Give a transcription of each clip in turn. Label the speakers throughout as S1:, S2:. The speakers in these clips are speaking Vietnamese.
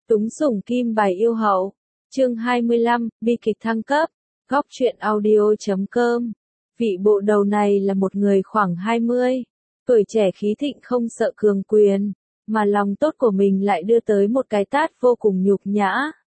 S1: Túng sủng kim bài yêu hậu. Chương 25, bi kịch thăng cấp. Góc truyện audio.com. Vị bộ đầu này là một người khoảng 20, tuổi trẻ khí thịnh không sợ cường quyền, mà lòng tốt của mình lại đưa tới một cái tát vô cùng nhục nhã.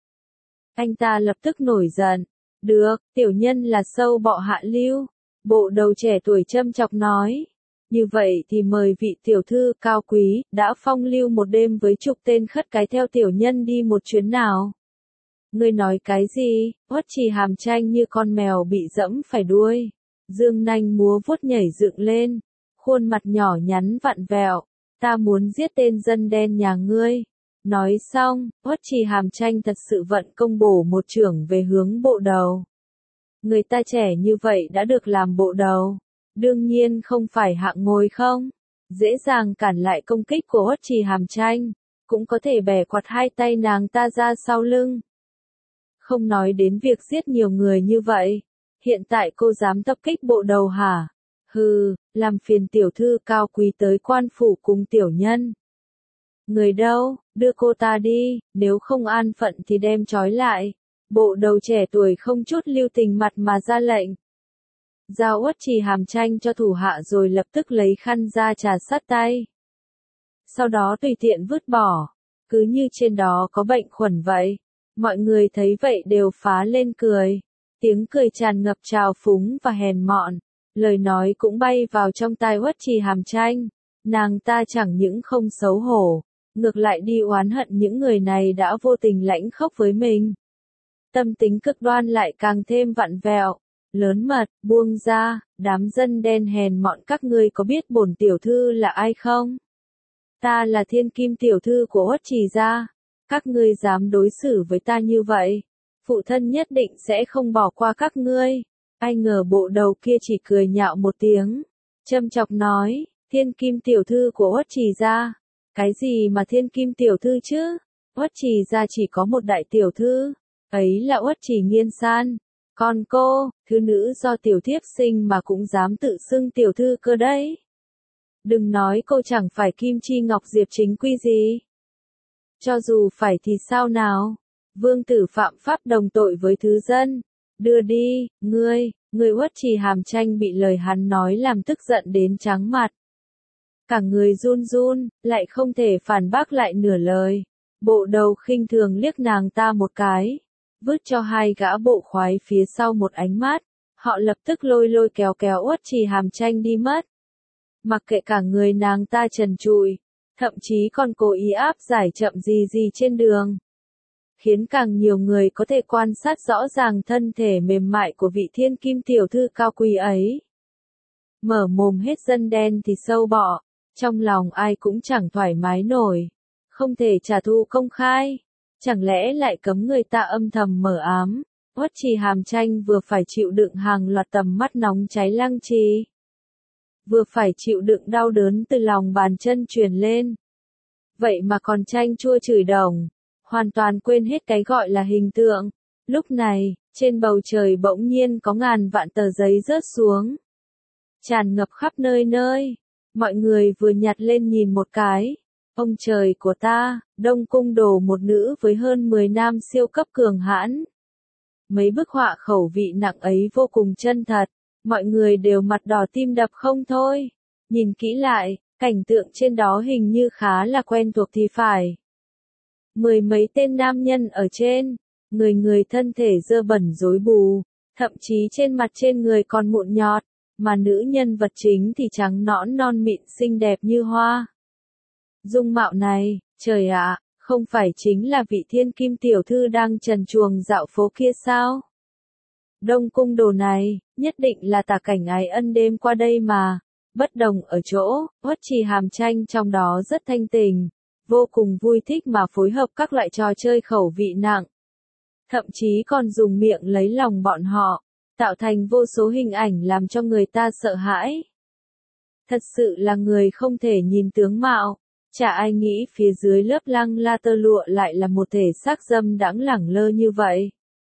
S1: Anh ta lập tức nổi giận. Được, tiểu nhân là sâu bọ hạ lưu. Bộ đầu trẻ tuổi châm chọc nói. Như vậy thì mời vị tiểu thư cao quý, đã phong lưu một đêm với chục tên khất cái theo tiểu nhân đi một chuyến nào. Ngươi nói cái gì? Uất Trì hàm tranh như con mèo bị dẫm phải đuôi. Dương nanh múa vuốt nhảy dựng lên. Khuôn mặt nhỏ nhắn vặn vẹo. Ta muốn giết tên dân đen nhà ngươi. Nói xong, Uất Trì hàm tranh thật sự vận công bổ một chưởng về hướng bộ đầu. Người ta trẻ như vậy đã được làm bộ đầu. Đương nhiên không phải hạng ngồi không. Dễ dàng cản lại công kích của Uất Trì hàm tranh. Cũng có thể bẻ quạt hai tay nàng ta ra sau lưng. Không nói đến việc giết nhiều người như vậy. Hiện tại cô dám tập kích bộ đầu hả? Hừ, làm phiền tiểu thư cao quý tới quan phủ cùng tiểu nhân. Người đâu, đưa cô ta đi, nếu không an phận thì đem trói lại. Bộ đầu trẻ tuổi không chút lưu tình mặt mà ra lệnh. Giao Uất Trì hàm tranh cho thủ hạ rồi lập tức lấy khăn ra trà sát tay. Sau đó tùy tiện vứt bỏ, cứ như trên đó có bệnh khuẩn vậy. Mọi người thấy vậy đều phá lên cười. Tiếng cười tràn ngập trào phúng và hèn mọn. Lời nói cũng bay vào trong tai Uất Trì hàm tranh. Nàng ta chẳng những không xấu hổ, ngược lại đi oán hận những người này đã vô tình lãnh khốc với mình. Tâm tính cực đoan lại càng thêm vặn vẹo. Lớn mật, buông ra, đám dân đen hèn mọn các ngươi có biết bổn tiểu thư là ai không? Ta là thiên kim tiểu thư của Uất Trì gia. Các ngươi dám đối xử với ta như vậy, phụ thân nhất định sẽ không bỏ qua các ngươi. Ai ngờ bộ đầu kia chỉ cười nhạo một tiếng, châm chọc nói, thiên kim tiểu thư của Uất Trì gia. Cái gì mà thiên kim tiểu thư chứ? Uất Trì gia chỉ có một đại tiểu thư, ấy là Uất Trì Nghiên San. Còn cô, thứ nữ do tiểu thiếp sinh mà cũng dám tự xưng tiểu thư cơ đấy. Đừng nói cô chẳng phải Kim Chi Ngọc Diệp chính quy gì. Cho dù phải thì sao nào? Vương tử phạm pháp đồng tội với thứ dân. Đưa đi, ngươi Uất Trì hàm tranh bị lời hắn nói làm tức giận đến trắng mặt. Cả người run run, lại không thể phản bác lại nửa lời. Bộ đầu khinh thường liếc nàng ta một cái. Vứt cho hai gã bộ khoái phía sau một ánh mắt. Họ lập tức lôi kéo Uất Trì hàm tranh đi mất. Mặc kệ cả người nàng ta trần trụi. Thậm chí còn cố ý áp giải chậm gì trên đường. Khiến càng nhiều người có thể quan sát rõ ràng thân thể mềm mại của vị thiên kim tiểu thư cao quý ấy. Mở mồm hết dân đen thì sâu bọ, trong lòng ai cũng chẳng thoải mái nổi. Không thể trả thù công khai, chẳng lẽ lại cấm người ta âm thầm mở ám. Uất Trì hàm tranh vừa phải chịu đựng hàng loạt tầm mắt nóng cháy lăng trì, vừa phải chịu đựng đau đớn từ lòng bàn chân truyền lên. Vậy mà còn tranh chua chửi đồng, hoàn toàn quên hết cái gọi là hình tượng. Lúc này, trên bầu trời bỗng nhiên có ngàn vạn tờ giấy rớt xuống, tràn ngập khắp nơi nơi. Mọi người vừa nhặt lên nhìn một cái. Ông trời của ta, Đông Cung đổ một nữ với hơn 10 nam siêu cấp cường hãn. Mấy bức họa khẩu vị nặng ấy vô cùng chân thật. Mọi người đều mặt đỏ tim đập không thôi. Nhìn kỹ lại, cảnh tượng trên đó hình như khá là quen thuộc thì phải. 10 mấy tên nam nhân ở trên, người thân thể dơ bẩn rối bù, thậm chí trên mặt trên người còn mụn nhọt, mà nữ nhân vật chính thì trắng nõn non mịn xinh đẹp như hoa. Dung mạo này, trời ạ, không phải chính là vị thiên kim tiểu thư đang trần truồng dạo phố kia sao? Đông Cung đồ này, nhất định là tả cảnh ái ân đêm qua đây mà. Bất đồng ở chỗ, Uất Trì hàm tranh trong đó rất thanh tình, vô cùng vui thích mà phối hợp các loại trò chơi khẩu vị nặng. Thậm chí còn dùng miệng lấy lòng bọn họ, tạo thành vô số hình ảnh làm cho người ta sợ hãi. Thật sự là người không thể nhìn tướng mạo, chả ai nghĩ phía dưới lớp lăng la tơ lụa lại là một thể xác dâm đãng lẳng lơ như vậy.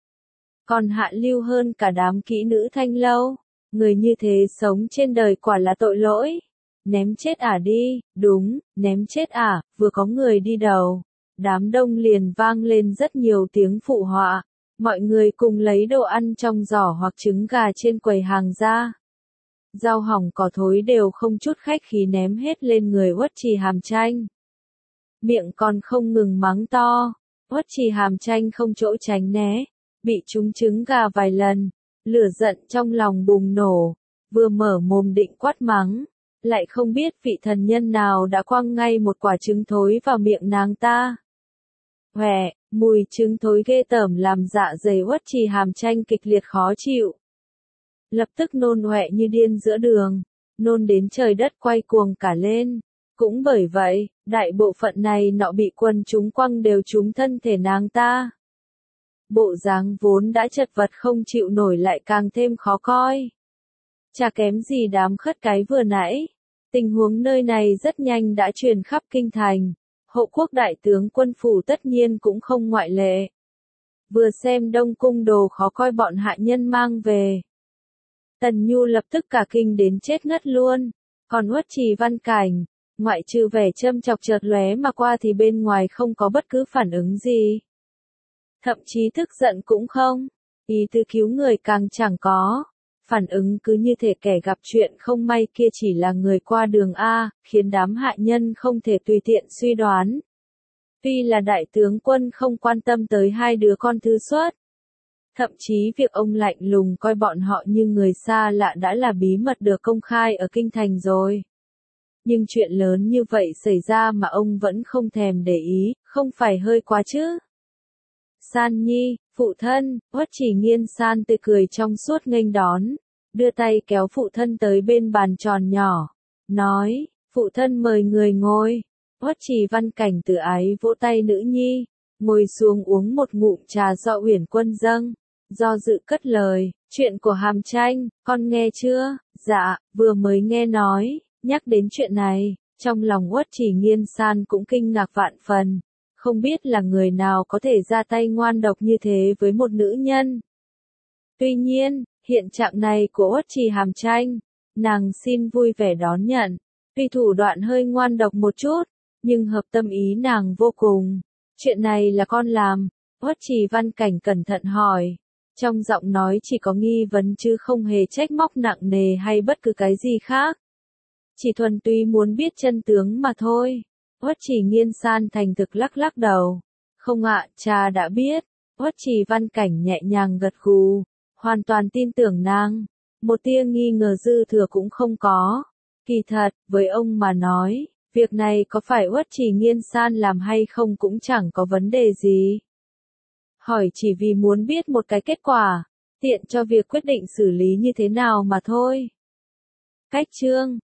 S1: Còn hạ lưu hơn cả đám kỹ nữ thanh lâu. Người như thế sống trên đời quả là tội lỗi. Ném chết đi, đúng, ném chết vừa có người đi đầu. Đám đông liền vang lên rất nhiều tiếng phụ họa. Mọi người cùng lấy đồ ăn trong giỏ hoặc trứng gà trên quầy hàng ra. Rau hỏng cỏ thối đều không chút khách khí ném hết lên người Uất Trì Hàm Tranh. Miệng còn không ngừng mắng to. Uất Trì Hàm Tranh không chỗ tránh né, bị trúng trứng gà vài lần, lửa giận trong lòng bùng nổ, vừa mở mồm định quát mắng, lại không biết vị thần nhân nào đã quăng ngay một quả trứng thối vào miệng nàng ta. Hòe, mùi trứng thối ghê tởm làm dạ dày Uất Trì Hàm Tranh kịch liệt khó chịu. Lập tức nôn hoẹ như điên giữa đường, nôn đến trời đất quay cuồng cả lên. Cũng bởi vậy, đại bộ phận này nọ bị quần chúng quăng đều trúng thân thể nàng ta. Bộ dáng vốn đã chật vật không chịu nổi lại càng thêm khó coi. Chả kém gì đám khất cái vừa nãy. Tình huống nơi này rất nhanh đã truyền khắp kinh thành. Hộ quốc đại tướng quân phủ tất nhiên cũng không ngoại lệ. Vừa xem đông cung đồ khó coi bọn hạ nhân mang về. Tần Nhu lập tức cả kinh đến chết ngất luôn. Còn Uất Trì Văn Cảnh, ngoại trừ vẻ châm chọc chợt lóe mà qua thì bên ngoài không có bất cứ phản ứng gì. Thậm chí tức giận cũng không. Ý tứ cứu người càng chẳng có. Phản ứng cứ như thể kẻ gặp chuyện không may kia chỉ là người qua đường A, khiến đám hạ nhân không thể tùy tiện suy đoán. Tuy là đại tướng quân không quan tâm tới hai đứa con thứ xuất. Thậm chí việc ông lạnh lùng coi bọn họ như người xa lạ đã là bí mật được công khai ở kinh thành rồi. Nhưng chuyện lớn như vậy xảy ra mà ông vẫn không thèm để ý, không phải hơi quá chứ? San Nhi, phụ thân, Uất Trì Nghiên San tươi cười trong suốt nghênh đón, đưa tay kéo phụ thân tới bên bàn tròn nhỏ, nói, phụ thân mời người ngồi. Uất Trì Văn Cảnh từ ái vỗ tay nữ nhi, ngồi xuống uống một ngụm trà do Uyển Quân dâng, do dự cất lời, chuyện của Hàm Tranh, con nghe chưa? Dạ, vừa mới nghe nói. Nhắc đến chuyện này, trong lòng Uất Trì Nghiên San cũng kinh ngạc vạn phần, không biết là người nào có thể ra tay ngoan độc như thế với một nữ nhân. Tuy nhiên, hiện trạng này của Uất Trì Hàm Tranh, nàng xin vui vẻ đón nhận, tuy thủ đoạn hơi ngoan độc một chút, nhưng hợp tâm ý nàng vô cùng. Chuyện này là con làm, Uất Trì Văn Cảnh cẩn thận hỏi, trong giọng nói chỉ có nghi vấn chứ không hề trách móc nặng nề hay bất cứ cái gì khác. Chỉ thuần túy muốn biết chân tướng mà thôi. Uất Trì Nghiên San thành thực lắc lắc đầu. Không ạ, cha đã biết. Uất Trì Văn Cảnh nhẹ nhàng gật gù, hoàn toàn tin tưởng nàng. Một tia nghi ngờ dư thừa cũng không có. Kỳ thật, với ông mà nói, việc này có phải Uất Trì Nghiên San làm hay không cũng chẳng có vấn đề gì. Hỏi chỉ vì muốn biết một cái kết quả, tiện cho việc quyết định xử lý như thế nào mà thôi. Cách chương